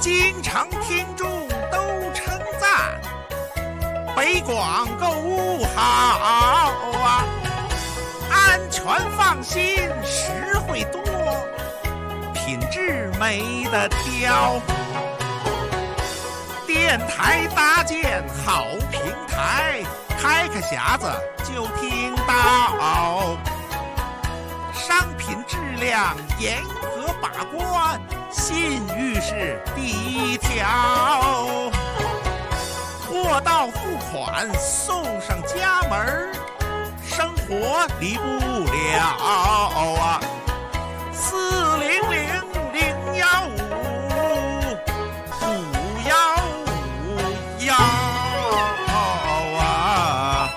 经常听众都称赞，北广购物好啊，安全放心，实惠多，品质没得挑。电台搭建好平台，开个匣子就听到，商品质量严格把关，信誉是第一条。货到付款送上家门，生活离不了啊！400-015-515啊！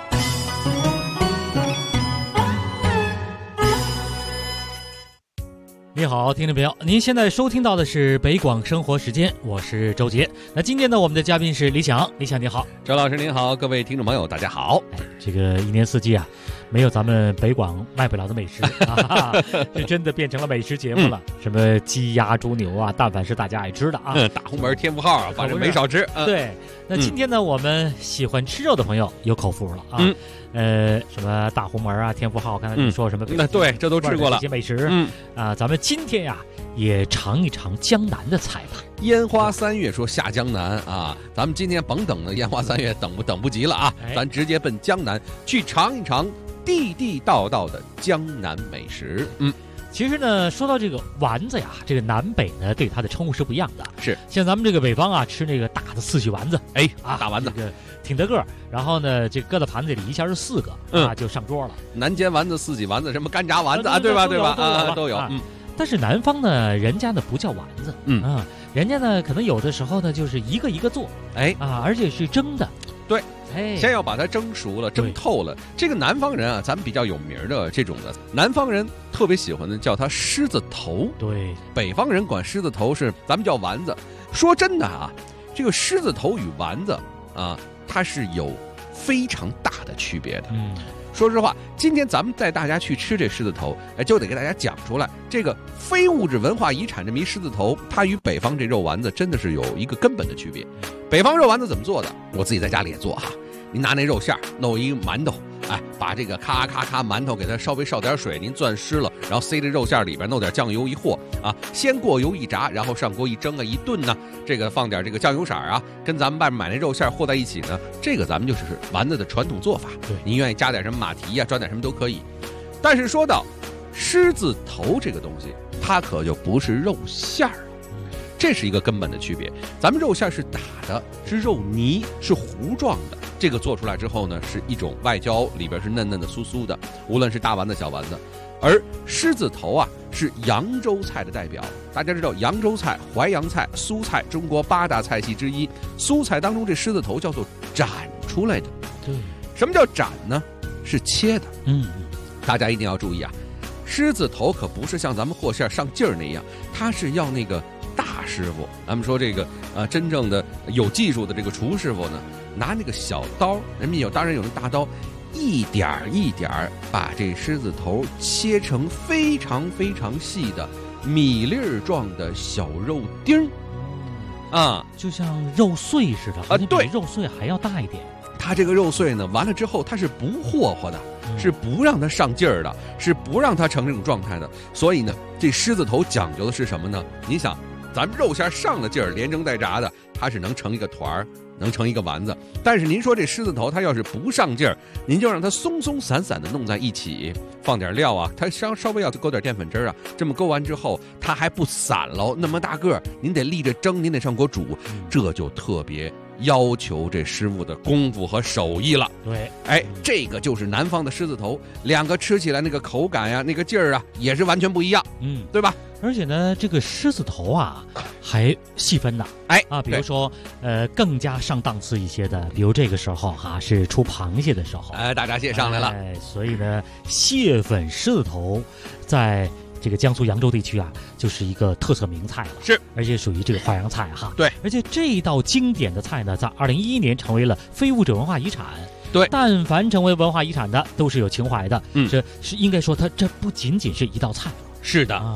你好，听众朋友，您现在收听到的是北广生活时间，我是周杰。那今天呢，我们的嘉宾是李想，李想你好。 周老师您好，各位听众朋友大家好。 这个一年四季啊，没有咱们北广卖不了的美食啊，这真的变成了美食节目了。什么鸡鸭猪牛啊，但凡是大家爱吃的啊， 大红门天福号啊，反正没少吃。 对，那今天呢，我们喜欢吃肉的朋友有口福了啊。什么大红门啊，天福号，刚才你说什么？ 那对，这都吃过了这些美食。咱们今天呀，也尝一尝江南的菜吧。 烟花三月说下江南啊，咱们今天甭等了，烟花三月等不及了啊，咱直接奔江南去尝一尝地地道道的江南美食。 其实呢，说到这个丸子呀，这个南北呢对它的称呼是不一样的。 是， 像咱们这个北方啊，吃那个大的四喜丸子， 大丸子， 这个挺大个儿，然后呢，这搁到盘子里一下是4个啊，就上桌了。 南煎丸子、四喜丸子，什么干炸丸子啊，对吧？都有。 但是南方呢，人家呢不叫丸子，人家呢可能有的时候呢就是一个一个做，而且是蒸的。 对。先要把它蒸熟了，蒸透了。这个南方人啊，咱们比较有名的这种的，南方人特别喜欢的叫它狮子头。 对， 北方人管狮子头是咱们叫丸子。说真的啊，这个狮子头与丸子啊，它是有非常大的区别的。说实话，今天咱们带大家去吃这狮子头，就得给大家讲出来，这个非物质文化遗产这么一狮子头，它与北方这肉丸子真的是有一个根本的区别。北方肉丸子怎么做的？我自己在家里也做哈。您拿那肉馅弄一馒头，把这个咔咔咔馒头给它稍微烧点水，您攥湿了，然后塞这肉馅里边，弄点酱油一和啊，先过油一炸，然后上锅一蒸啊，一炖呢，这个放点这个酱油色啊，跟咱们外面买那肉馅和在一起呢，这个咱们就是丸子的传统做法。 对， 您愿意加点什么马蹄呀，装点什么都可以。但是说到狮子头这个东西，它可就不是肉馅儿了。这是一个根本的区别，咱们肉馅是打的，是肉泥，是糊状的。这个做出来之后呢，是一种外焦，里边是嫩嫩的、酥酥的，无论是大丸子、小丸子。而狮子头啊，是扬州菜的代表。大家知道，扬州菜、淮扬菜、苏菜，中国8大菜系之一。苏菜当中，这狮子头叫做斩出来的。 对， 什么叫斩呢？是切的。大家一定要注意啊，狮子头可不是像咱们和馅上劲儿那样，它是要那个大师傅。咱们说这个真正的有技术的这个厨师傅呢，拿那个小刀，人们当然有那大刀，一点一点把这狮子头切成非常非常细的米粒状的小肉丁儿， 就像肉碎似的， 对， 比肉碎还要大一点。 它这个肉碎呢，完了之后它是不霍霍的，是不让它上劲儿的，是不让它成这种状态的。所以呢，这狮子头讲究的是什么呢？你想，咱们肉馅上了劲儿，连蒸带炸的，它是能成一个团儿，能成一个丸子。但是您说这狮子头它要是不上劲儿，您就让它松松散散的弄在一起，放点料啊，它稍微要勾点淀粉汁啊，这么勾完之后它还不散喽，那么大个儿，您得立着蒸，您得上锅煮，这就特别要求这师傅的功夫和手艺了。 对， 这个就是南方的狮子头，两个吃起来那个口感呀，那个劲儿啊，也是完全不一样，对吧？ 而且呢，这个狮子头啊，还细分呢，比如说，更加上档次一些的，比如这个时候是出螃蟹的时候， 大闸蟹上来了， 所以呢，蟹粉狮子头在这个江苏扬州地区啊，就是一个特色名菜了， 是， 而且属于这个淮扬菜哈。 对， 而且这一道经典的菜呢，在2011年成为了非物质文化遗产。 对， 但凡成为文化遗产的，都是有情怀的。是应该说，它这不仅仅是一道菜了。 是的啊，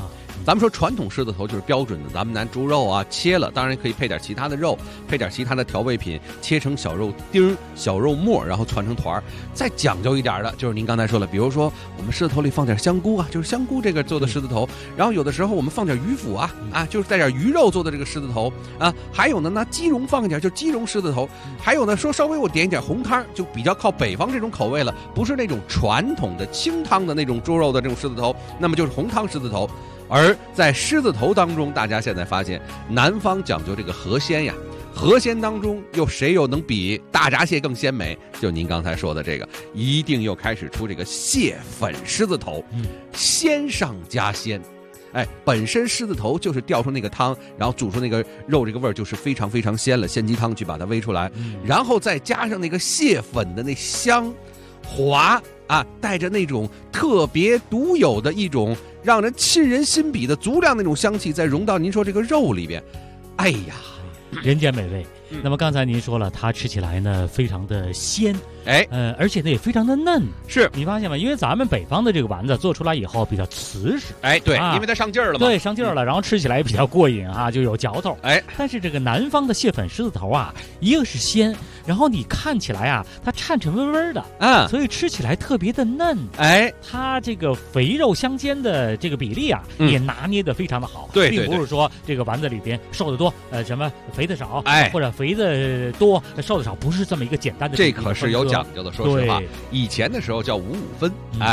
咱们说传统狮子头就是标准的，咱们拿猪肉啊切了，当然可以配点其他的肉，配点其他的调味品，切成小肉丁、小肉末，然后串成团儿。再讲究一点的，就是您刚才说了，比如说我们狮子头里放点香菇啊，就是香菇这个做的狮子头，然后有的时候我们放点鱼腐啊，就是带点鱼肉做的这个狮子头啊，还有呢拿鸡茸放一点，就鸡茸狮子头，还有呢说稍微我点一点红汤，就比较靠北方这种口味了，不是那种传统的清汤的那种猪肉的这种狮子头，那么就是红汤狮子头。而在狮子头当中，大家现在发现南方讲究这个河鲜呀，河鲜当中谁又能比大闸蟹更鲜美？就您刚才说的这个，一定又开始出这个蟹粉狮子头，鲜上加鲜。本身狮子头就是调出那个汤，然后煮出那个肉，这个味儿就是非常非常鲜了，鲜鸡汤去把它煨出来，然后再加上那个蟹粉的那香滑啊，带着那种特别独有的一种让人沁人心鼻的足量那种香气，再融到您说这个肉里边，哎呀， 人间美味。那么刚才您说了，它吃起来呢非常的鲜，而且呢也非常的嫩。 是你发现吗？因为咱们北方的这个丸子做出来以后比较瓷实， 对，因为它上劲儿了嘛， 对，上劲儿了，然后吃起来也比较过瘾啊，就有嚼头。但是这个南方的蟹粉狮子头啊，一个是鲜，然后你看起来啊，它颤颤巍巍的，所以吃起来特别的嫩。它这个肥肉相间的这个比例啊，也拿捏得非常的好。 对， 并不是说这个丸子里边瘦的多，什么肥的少，或者肥的多瘦的少，不是这么一个简单的。 这可是有讲究的，说实话，以前的时候叫5-5分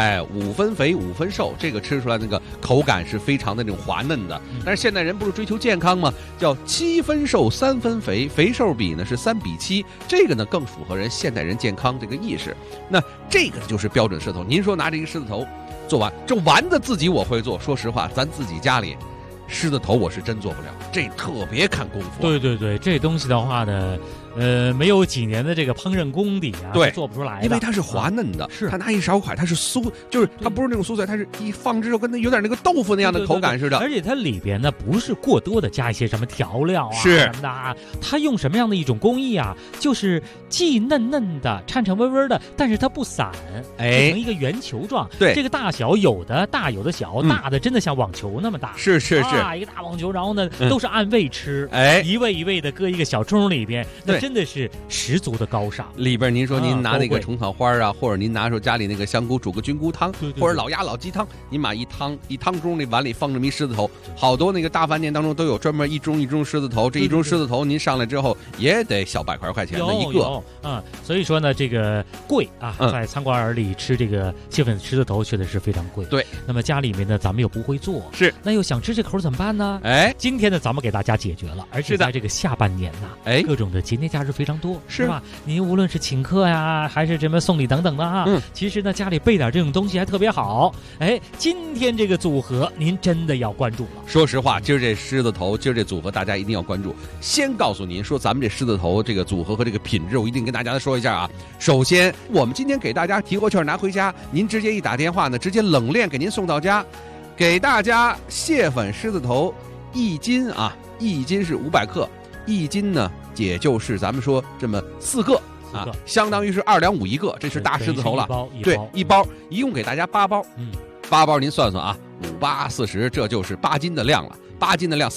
，5分肥5分瘦，这个吃出来那个口感是非常的那种滑嫩的。但是现代人不是追求健康吗？叫7分瘦3分肥，肥瘦比呢是3比7，这个呢更符合人现代人健康这个意识。那这个就是标准狮子头。您说拿这个狮子头做完，这丸子自己我会做，说实话，咱自己家里狮子头我是真做不了，这特别看功夫。 对，这东西的话呢，没有几年的这个烹饪功底啊， 对， 做不出来的。 因为它是滑嫩的， 是它拿一勺块，它是酥，就是它不是那种酥脆，它是一放之后跟那有点那个豆腐那样的口感似的。 而且它里边呢不是过多的加一些什么调料啊是什么的啊，它用什么样的一种工艺啊？就是既嫩嫩的、颤颤巍巍的，但是它不散，变成一个圆球状。 对， 这个大小有的大有的小，大的真的像网球那么大。 是一个大网球，然后呢都是按位吃，一位一位的搁一个小盅里边，那真的是十足的高尚。 里边您说您拿那个虫草花啊，或者您拿出家里那个香菇煮个菌菇汤，或者老鸭老鸡汤，您把一汤盅那碗里放这么一狮子头，好多那个大饭店当中都有专门一盅狮子头，这一盅狮子头您上来之后也得小100块钱的一个。 所以说呢这个贵啊，在餐馆里吃这个蟹粉狮子头确实是非常贵。 对， 那么家里面呢咱们又不会做， 是， 那又想吃这口怎么办呢？今天呢咱们给大家解决了，而且在这个下半年呐，各种的节假日非常多，是吧？您无论是请客呀，还是什么送礼等等的啊，其实呢家里备点这种东西还特别好。今天这个组合您真的要关注了。 说实话，今儿这狮子头，今儿这组合大家一定要关注。先告诉您说，咱们这狮子头这个组合和这个品质，我一定跟大家说一下啊。首先，我们今天给大家提货券拿回家，您直接一打电话呢，直接冷链给您送到家。给大家蟹粉狮子头1斤啊，1斤是500克，1斤呢也就是咱们说这么4个啊，相当于是2两5一个，这是大狮子头了。对，一包，一共给大家8包。8包您算算啊，5、8、40，这就是8斤的量了。8斤的量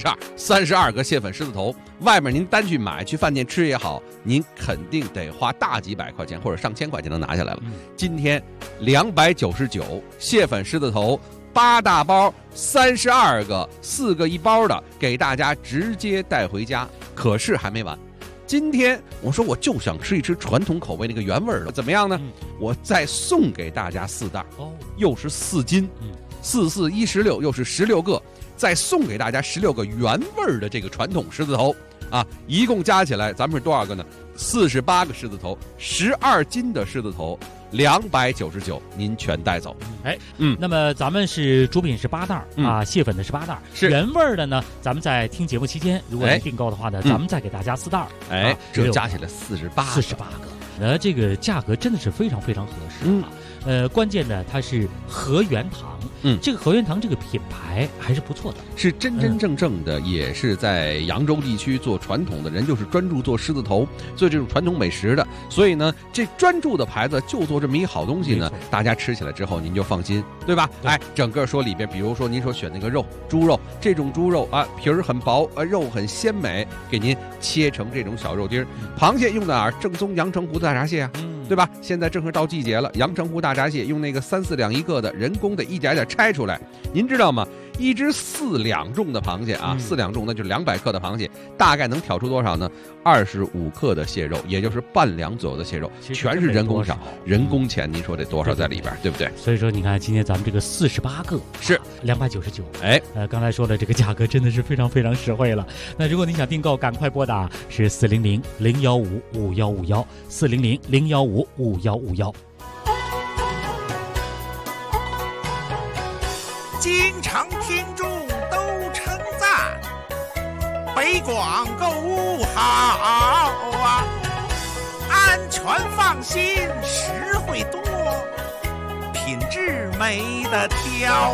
，4、8、32个蟹粉狮子头。外面您单去买，去饭店吃也好，您肯定得花大几百块钱或者上千块钱能拿下来了。今天299蟹粉狮子头。8大包，32个，4个1包的，给大家直接带回家。可是还没完，今天我说我就想吃一吃传统口味那个原味的，怎么样呢？我再送给大家4袋，又是4斤，4、4、16，又是16个，再送给大家16个原味的这个传统狮子头啊！一共加起来，咱们是多少个呢？48个狮子头，12斤的狮子头。299，您全带走。 那么咱们是主品是8袋啊，蟹粉的是8袋，原味的呢，咱们在听节目期间，如果您订购的话呢，咱们再给大家4袋。 这加起来48个， 这个价格真的是非常非常合适啊。关键呢，它是和原糖， 这个和源堂这个品牌还是不错的， 是真真正正的，也是在扬州地区做传统的人，就是专注做狮子头，做这种传统美食的。所以呢，这专注的牌子就做这么一好东西呢，大家吃起来之后您就放心，对吧？整个说里边，比如说您说选那个肉，猪肉，这种猪肉啊，皮儿很薄，肉很鲜美，给您切成这种小肉丁。螃蟹用的哪儿？正宗阳澄湖大闸蟹啊，对吧？现在正是到季节了，阳澄湖大闸蟹用那个3、4两一个的人工的一点点拆出来，您知道吗？一只4两重的螃蟹啊，4两重那就是200克的螃蟹，大概能挑出多少呢？25克的蟹肉，也就是半两左右的蟹肉，全是人工少，人工钱，您说这多少在里边，对不对？ 所以说，你看今天咱们这个48个是 299，刚才说的这个价格真的是非常非常实惠了。那如果你想订购，赶快拨打是400-015-5151，400-015-5151。 经常听众都称赞北广购物好啊，安全放心，实惠多，品质没得挑。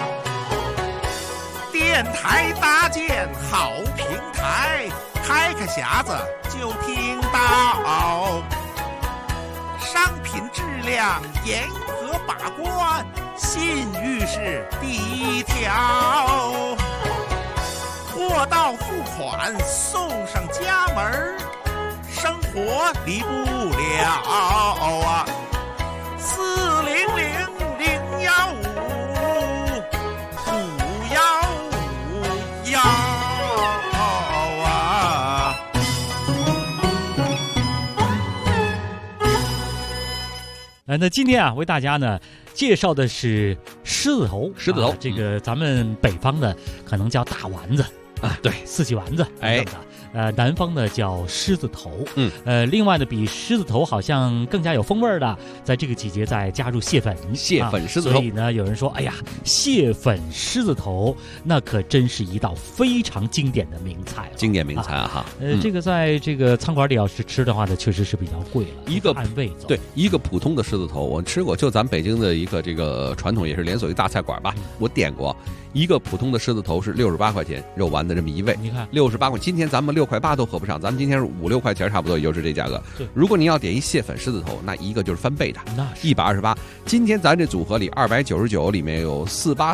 电台搭建好平台，开个匣子就听到，商品质量严格把关，信誉是第一条，货到付款送上家门，生活离不了啊！400-015-5151啊！ 那今天啊，为大家呢介绍的是狮子头，这个咱们北方的可能叫大丸子啊，对， 四季丸子，南方的叫狮子头，另外呢，比狮子头好像更加有风味的，在这个季节再加入蟹粉狮子头， 所以呢，有人说，哎呀，蟹粉狮子头那可真是一道非常经典的名菜，这个在这个餐馆里要是吃的话呢，确实是比较贵了， 一个按位走， 对，一个普通的狮子头我吃过，就咱北京的一个这个传统也是连锁一大菜馆吧，我点过一个普通的狮子头是68块钱，肉丸子这么一位， 你看 68块，今天咱们6块8都合不上，咱们今天是5、6块钱差不多，也就是这价格。如果您要点一蟹粉狮子头，那一个就是翻倍的，128。今天咱这组合里299里面有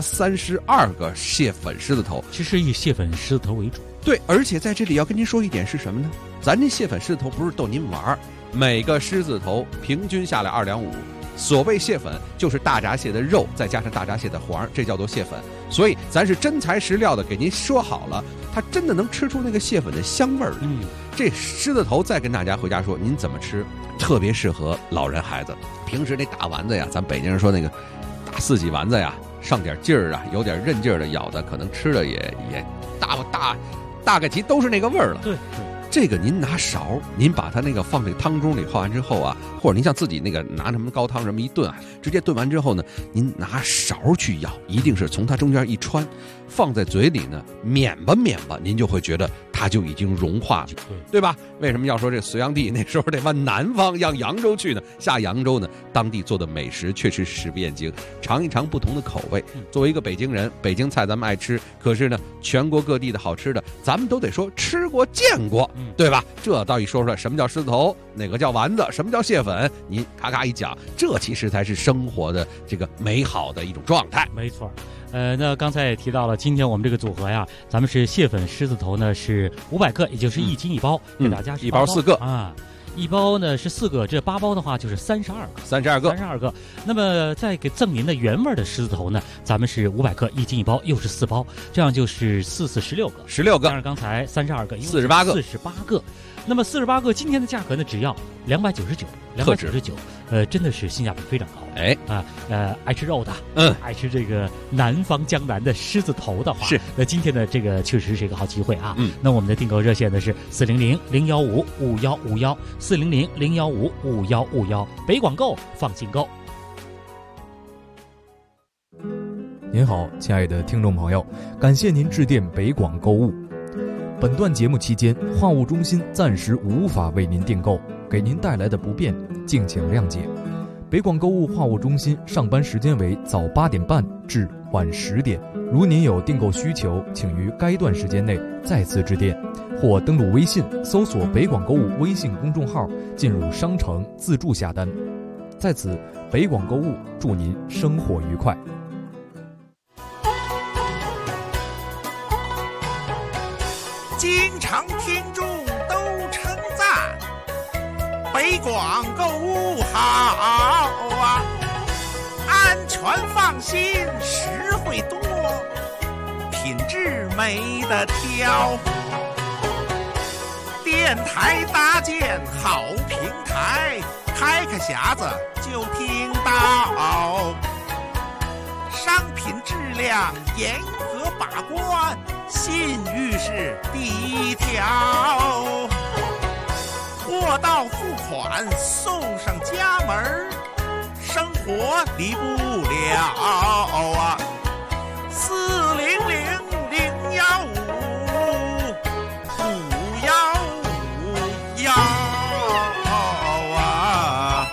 4832个蟹粉狮子头， 其实以蟹粉狮子头为主。 对，而且在这里要跟您说一点是什么呢？咱这蟹粉狮子头不是逗您玩，每个狮子头平均下来2两5。所谓蟹粉就是大闸蟹的肉再加上大闸蟹的黄，这叫做蟹粉。所以咱是真材实料的给您说好了，它真的能吃出那个蟹粉的香味儿。这狮子头再跟大家回家说您怎么吃，特别适合老人孩子。平时那大丸子呀，咱北京人说那个大4季丸子呀，上点劲儿啊，有点韧劲儿的，咬的可能吃的也大概其都是那个味儿了。 对。 这个您拿勺，您把它那个放这汤盅里泡完之后啊，或者您像自己那个拿什么高汤什么一炖啊，直接炖完之后呢，您拿勺去舀，一定是从它中间一穿，放在嘴里呢，抿吧，您就会觉得它就已经融化了，对吧？为什么要说这隋炀帝那时候得往南方，让扬州去呢？下扬州呢，当地做的美食确实食不厌精，尝一尝不同的口味。作为一个北京人，北京菜咱们爱吃，可是呢，全国各地的好吃的，咱们都得说吃过见过。对吧？这到底说出来，什么叫狮子头，哪个叫丸子，什么叫蟹粉，您咔咔一讲，这其实才是生活的这个美好的一种状态。 没错。那刚才也提到了，今天我们这个组合呀，咱们是蟹粉狮子头呢是500克，也就是1斤1包，给大家是 1包4个啊。一包呢是4个，这8包的话就是32个。那么再给赠您的原味的狮子头呢，咱们是500克，1斤1包，又是4包，这样就是4、4、16个，加上刚才32个 ，48 个。那么48个今天的价格呢，只要299，真的是性价比非常高。爱吃肉的，爱吃这个南方江南的狮子头的话， 是那今天的这个确实是一个好机会啊。那我们的订购热线呢是400-015-5151，400-015-5151，北广购放心购。 您好，亲爱的听众朋友，感谢您致电北广购物。本段节目期间，话务中心暂时无法为您订购，给您带来的不便，敬请谅解。北广购物话务中心上班时间为早8点半至晚10点。如您有订购需求，请于该段时间内再次致电，或登录微信搜索北广购物微信公众号，进入商城自助下单。在此，北广购物祝您生活愉快。 经常听众都称赞北广购物好啊，安全放心，实惠多，品质没得挑。电台搭建好平台，开个匣子就听到，商品质量严格把关，信誉是第一条。货到付款送上家门，生活离不了啊！400-015-515啊！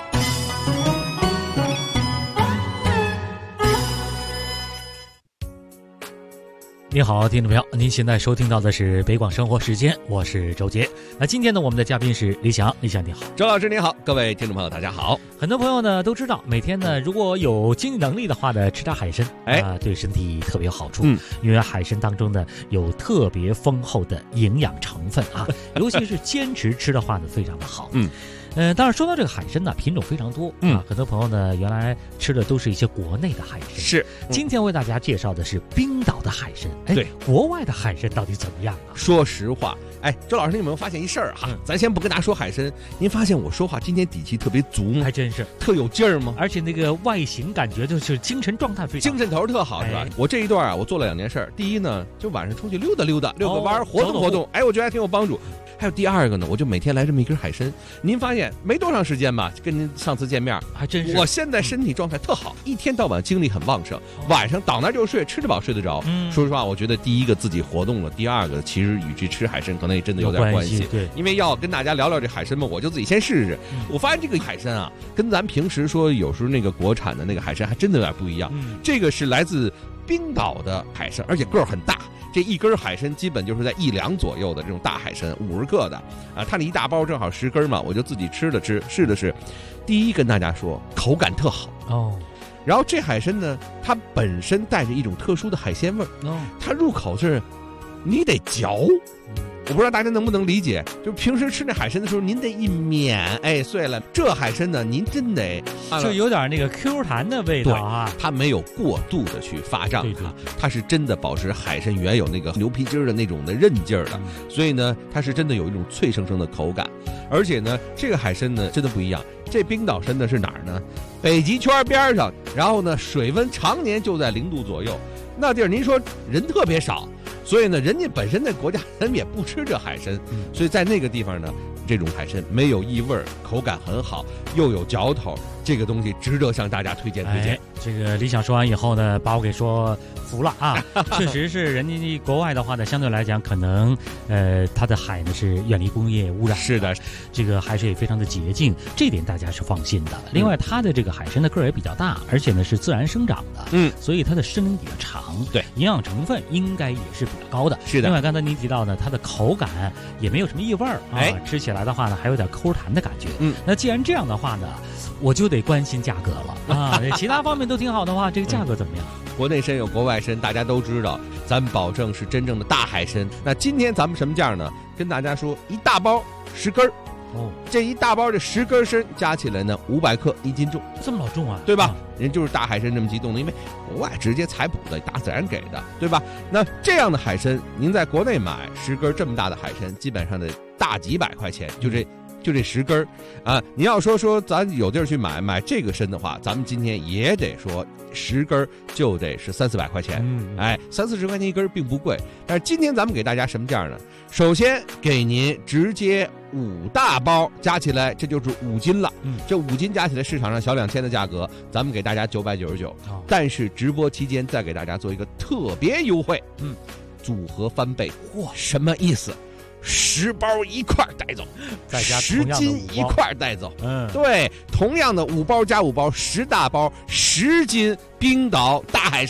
你好，听众朋友，您现在收听到的是北广生活时间，我是周杰。那今天呢，我们的嘉宾是李想，李想你好。 周老师你好，各位听众朋友大家好。 很多朋友呢都知道，每天呢如果有经济能力的话呢，吃点海参，对身体特别有好处。因为海参当中呢有特别丰厚的营养成分啊，尤其是坚持吃的话呢，非常的好。当然说到这个海参呢，品种非常多啊，很多朋友呢原来吃的都是一些国内的海参。 是， 今天为大家介绍的是冰岛的海参。 对， 国外的海参到底怎么样啊？ 说实话，周老师，你有没有发现一事儿哈？咱先不跟大家说海参，您发现我说话今天底气特别足吗？ 还真是， 特有劲儿吗？ 而且那个外形感觉就是精神状态非常好， 精神头特好，是吧？我这一段我做了2件事。第一呢，就晚上出去溜达溜达，遛个弯，活动活动。我觉得还挺有帮助。还有第二个呢，我就每天来这么一根海参。您发现没多长时间吧，跟您上次见面， 还真是。 我现在身体状态特好，一天到晚精力很旺盛，晚上倒那就睡，吃得饱睡得着。说实话，我觉得第一个自己活动了，第二个其实与这吃海参可能也真的有点关系。 对， 因为要跟大家聊聊这海参嘛，我就自己先试试。我发现这个海参啊，跟咱平时说有时候那个国产的那个海参还真的有点不一样。这个是来自冰岛的海参，而且个儿很大。这一根海参基本就是在1两左右的这种大海参，50个的啊，它那一大包正好10根嘛，我就自己吃了吃，试的是。第一跟大家说，口感特好哦。然后这海参呢，它本身带着一种特殊的海鲜味儿哦，它入口是你得嚼。我不知道大家能不能理解，就平时吃那海参的时候，您得一碾，碎了。这海参呢，您真得就有点那个 Q 弹的味道啊， 它没有过度的去发胀它是真的保持海参原有那个牛皮筋的那种的韧劲儿的，所以呢，它是真的有一种脆生生的口感。而且呢，这个海参呢，真的不一样。这冰岛参呢是哪儿呢？北极圈边上，然后呢，水温常年就在0度左右，那地儿您说人特别少。所以呢，人家本身那国家人也不吃这海参，所以在那个地方呢，这种海参没有异味，口感很好，又有嚼头，这个东西值得向大家推荐。 这个李想说完以后呢，把我给说服了啊！确实是人家国外的话呢，相对来讲可能它的海呢是远离工业污染， 是的， 这个海水也非常的洁净，这点大家是放心的。另外，它的这个海参的个儿也比较大，而且呢是自然生长的，所以它的生龄比较长， 对， 营养成分应该也是比较高的。 是的。 另外，刚才您提到呢，它的口感也没有什么异味儿啊，吃起来的话呢还有点抠弹的感觉。那既然这样的话呢，我就得关心价格了啊！其他方面都挺好的话，这个价格怎么样？ 国内参有国外参，大家都知道，咱保证是真正的大海参。那今天咱们什么价呢？跟大家说，一大包10根哦，这一大包这10根参加起来呢，500克1斤重， 这么老重啊， 对吧？人就是大海参这么激动的，因为国外直接采捕的，大自然给的，对吧？那这样的海参，您在国内买10根这么大的海参，基本上得大几百块钱，就这10根啊！你要说咱有地儿去买这个参的话，咱们今天也得说10根就得是300-400块钱，30-40块钱一根并不贵。但是今天咱们给大家什么价呢？首先给您直接5大包加起来，这就是5斤了。这5斤加起来市场上小2000的价格，咱们给大家999。但是直播期间再给大家做一个特别优惠，组合翻倍。哇，什么意思？10包一块带走， 再加 10斤一块带走。对，同样的5包加5包，10大包10斤冰岛大海参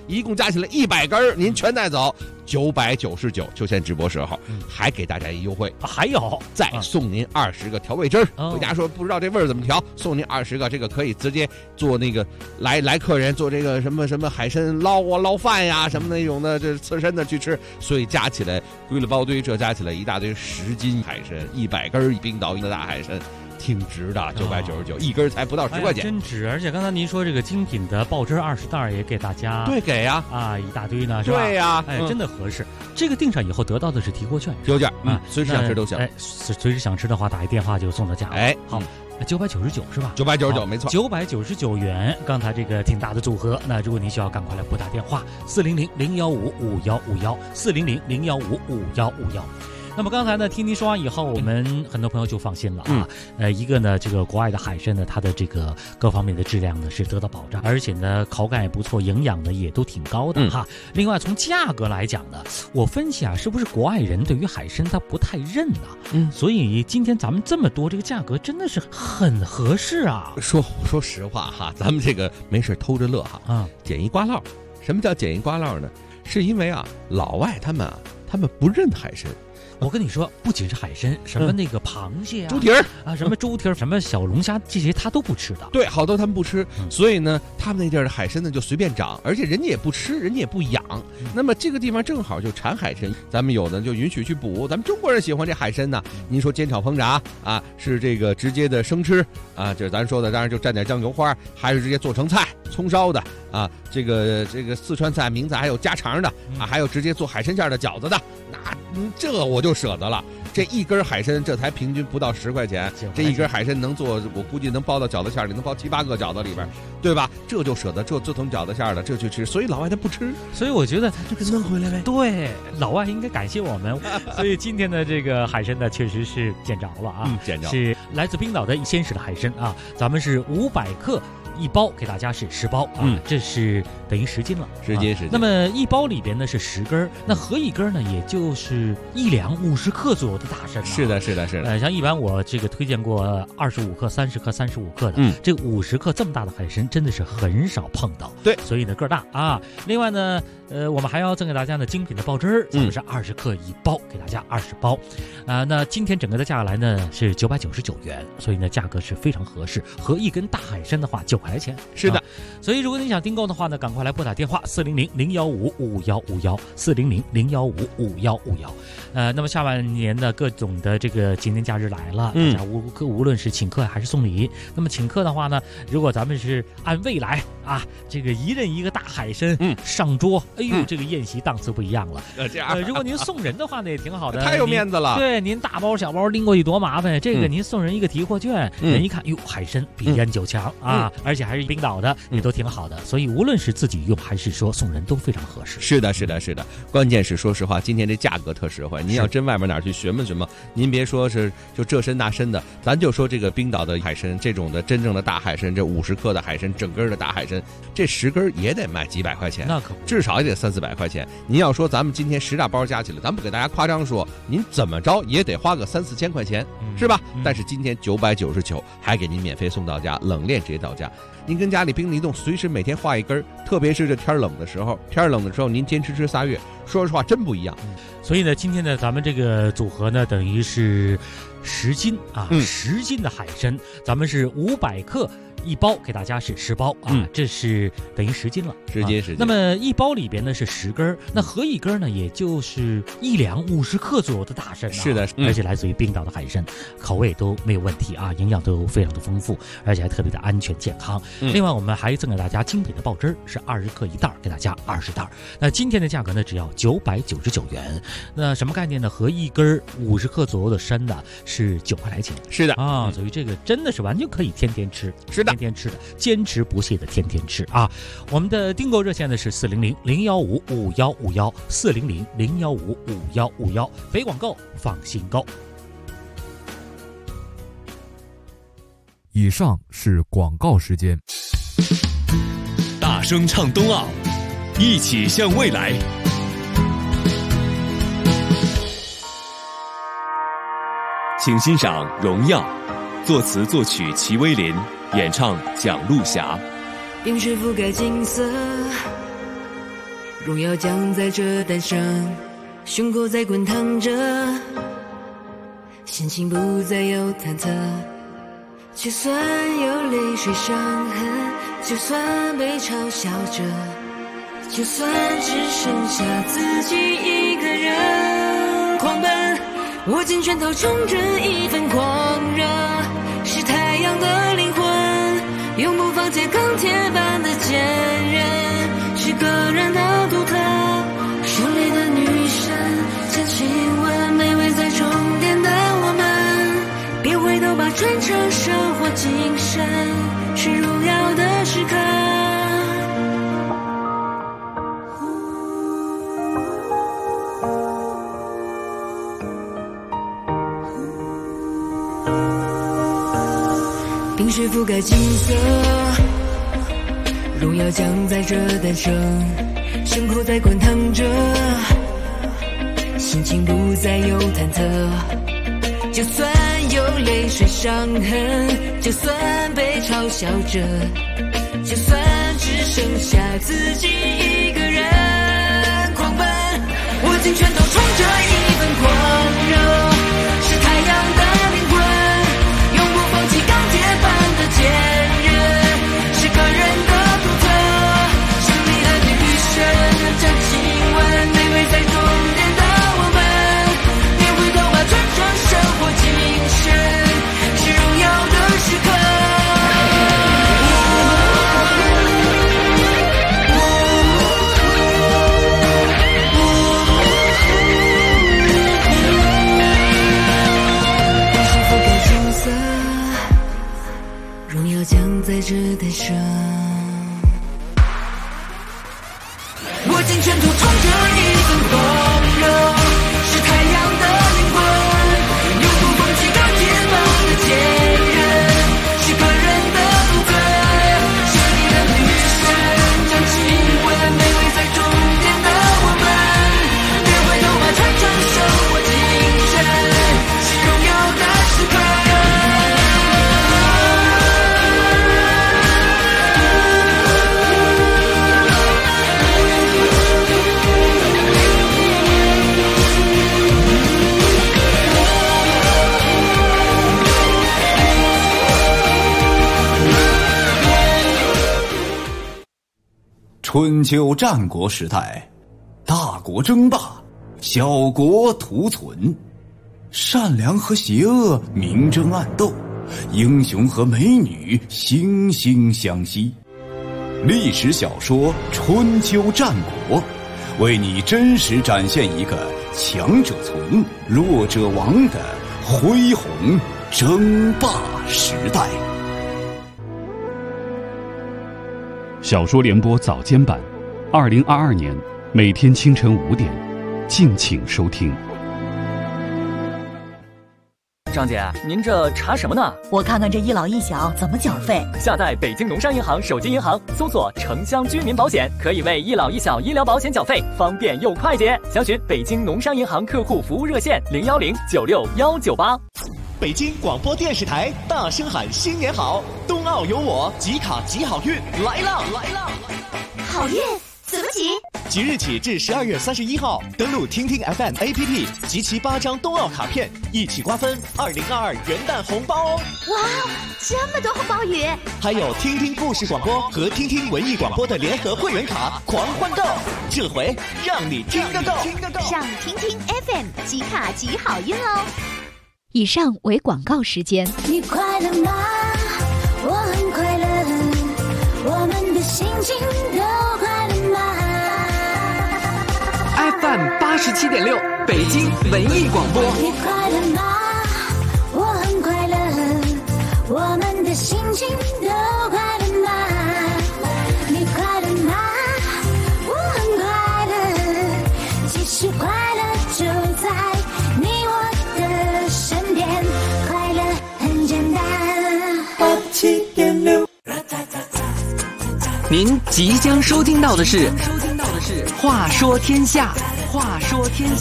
一共加起来100根，您全带走，999，就现直播时候，还给大家一优惠， 还有再送您20个调味汁儿。回家说不知道这味儿怎么调，送您20个，这个可以直接做那个来客人做这个什么海参捞饭呀，什么那种的这刺身的去吃，所以加起来归了包堆，这加起来一大堆10斤海参，100根冰岛的大海参。挺值的，999，一根才不到10块钱， 真值！而且刚才您说这个精品的爆汁20袋也给大家， 对，给呀， 一大堆呢，是吧？ 对呀， 真的合适。这个订上以后得到的是提货券， 随时想吃都行。 随时想吃的话，打一电话就送到家。好。999是吧 ？999没错 ，999元。刚才这个挺大的组合，那如果您需要，赶快来拨打电话400-015-5151，400-015-5151。那么刚才呢，听您说完以后，我们很多朋友就放心了一个呢，这个国外的海参呢，它的这个各方面的质量呢是得到保障，而且呢口感也不错，营养呢也都挺高的哈。另外从价格来讲呢，我分析是不是国外人对于海参他不太认所以今天咱们这么多，这个价格真的是很合适啊。 说实话哈，咱们这个没事偷着乐捡一瓜烙。什么叫捡一瓜烙呢？是因为老外他们不认海参。 我跟你说，不仅是海参，什么那个螃蟹猪蹄儿什么猪蹄儿，什么小龙虾，这些他都不吃的。 对，好多他们不吃，所以呢，他们那地儿的海参呢就随便长，而且人家也不吃，人家也不养。那么这个地方正好就产海参，咱们有的就允许去捕。咱们中国人喜欢这海参呢，您说煎炒烹炸是这个直接的生吃这是咱说的，当然就蘸点酱油花，还是直接做成菜葱烧的这个四川菜、名菜还有家常的还有直接做海参馅的饺子的，那这我就舍得了。这一根海参这才平均不到10块钱，这一根海参能做，我估计能包到饺子馅里，能包7、8个饺子里边，对吧？这就舍得做成饺子馅的，这去吃。所以老外他不吃， 所以我觉得他这个弄回来呗。 对，老外应该感谢我们。所以今天的这个海参呢，确实是捡着了捡着是来自冰岛的鲜食的海参咱们是500克。1包给大家是10包这是等于10斤了 ，10斤。 那么1包里边呢是10根，那合一根呢也就是1两50克左右的大参。 是的。 像一般我这个推荐过25克、30克、35克的，这50克这么大的海参真的是很少碰到。 对， 所以呢个大另外呢，我们还要赠给大家呢精品的爆汁咱们是20克1包，给大家20包。那今天整个的价格来呢是999元，所以呢价格是非常合适。合一根大海参的话9块钱。 是的， 所以如果你想订购的话呢，赶快来拨打电话400-015-5151，400-015-5151。那么下半年的各种的这个节年假日来了，大家无论是请客还是送礼，那么请客的话呢，如果咱们是按位来这个一人一个大海参上桌，这个宴席档次不一样了。如果您送人的话呢，也挺好的， 太有面子了。 对，您大包小包拎过去多麻烦，这个您送人一个提货券，人一看，海参比烟酒强而且还是冰岛的，也都挺好的。所以无论是自己用还是说送人都非常合适。 是的。关键是说实话，今天这价格特实惠。您要真外面哪儿去询问，您别说是就这身那身的，咱就说这个冰岛的海参，这种的真正的大海参，这50克的海参，整根的大海参，这10根也得卖几百块钱， 那可至少也得300、400块钱。您要说咱们今天10大包加起来，咱不给大家夸张说，您怎么着也得花个3、4千块钱，是吧？但是今天999还给您免费送到家，冷链直接到家。您跟家里冰一冻，随时每天画一根，特别是这天冷的时候，您坚持吃3月，说实话真不一样。 所以呢，今天呢，咱们这个组合呢，等于是10斤10斤的海参，咱们是500克。1包给大家是10包这是等于10斤了 ，10斤。 那么1包里边呢是10根，那合一根呢也就是1两50克左右的大参。 是的， 而且来自于冰岛的海参，口味都没有问题营养都非常的丰富，而且还特别的安全健康。另外我们还赠给大家精品的爆汁是20克1袋，给大家20袋。那今天的价格呢只要999元。那什么概念呢？合一根50克左右的参呢是9块来钱。 是的所以这个真的是完全可以天天吃。 是的。 天天吃的，坚持不懈的天天吃我们的订购热线呢是400-015-5151，400-015-5151，非广购，放心购。 以上是广告时间。 大声唱冬奥，一起向未来。请欣赏《荣耀》，作词作曲齐威林，演唱蒋璐霞。 冰水覆盖金色， 荣耀将在这诞生，胸口在滚烫着，心情不再有忐忑，就算有泪水伤痕，就算被嘲笑着，就算只剩下自己一个人狂奔，握紧拳头冲着一份狂热，是太阳的灵魂，永不放弃钢铁般的坚韧，是个人的独特，手里的女神将亲吻卑微在终点的我们，别回头吧，传承生活精神，是荣耀的时刻。冰水覆盖金色，荣耀将在这诞生，胸口在滚烫着，心情不再有忐忑，就算有泪水伤痕，就算被嘲笑着，就算只剩下自己一个人狂奔，握紧拳头冲着一份狂热，是太阳的灵魂，永不放弃钢铁般的坚韧，是个人的独特，胜利的女神将亲吻卑微在终点的我们，别回头吧，传承生活精神，是荣耀的时刻。荣耀将在这诞生，握紧拳头冲着一份狂热，是太阳的灵魂，永不放弃钢铁般的坚韧，是个人的独特，胜利的女神将亲吻卑微在终点的我们，别回头吧，传承生活精神，是荣耀的时刻。 春秋战国时代，大国争霸，小国图存，善良和邪恶明争暗斗，英雄和美女惺惺相惜。历史小说《春秋战国》，为你真实展现一个强者存，弱者亡的恢宏争霸时代。 小说联播早间版，2022年每天清晨5点，敬请收听。 张姐，您这查什么呢？ 我看看这一老一小怎么缴费。 下载北京农商银行手机银行，搜索城乡居民保险，可以为一老一小医疗保险缴费，方便又快捷。详询北京农商银行客户服务热线010961198。 北京广播电视台大声喊新年好，冬奥有我，集卡集好运来啦！ 好运怎么集？ 即日起至12月31号，登录听听 FM APP， 集齐8张冬奥卡片，一起瓜分2022元旦红包哦！ 哇，这么多红包雨！ 还有听听故事广播和听听文艺广播的联合会员卡狂欢购，这回让你听个够！ 上听听 FM 集卡集好运哦！ 以上为广告时间。 你快乐吗？我很快乐，我们的心情都快乐吗？ FM87.6北京文艺广播。 你快乐吗？我很快乐，我们的心情都快乐吗？你快乐吗？我很快乐，其实快乐就在你我的身边，快乐很简单。87.6。 您即将收听到的是《话说天下》。话说天下。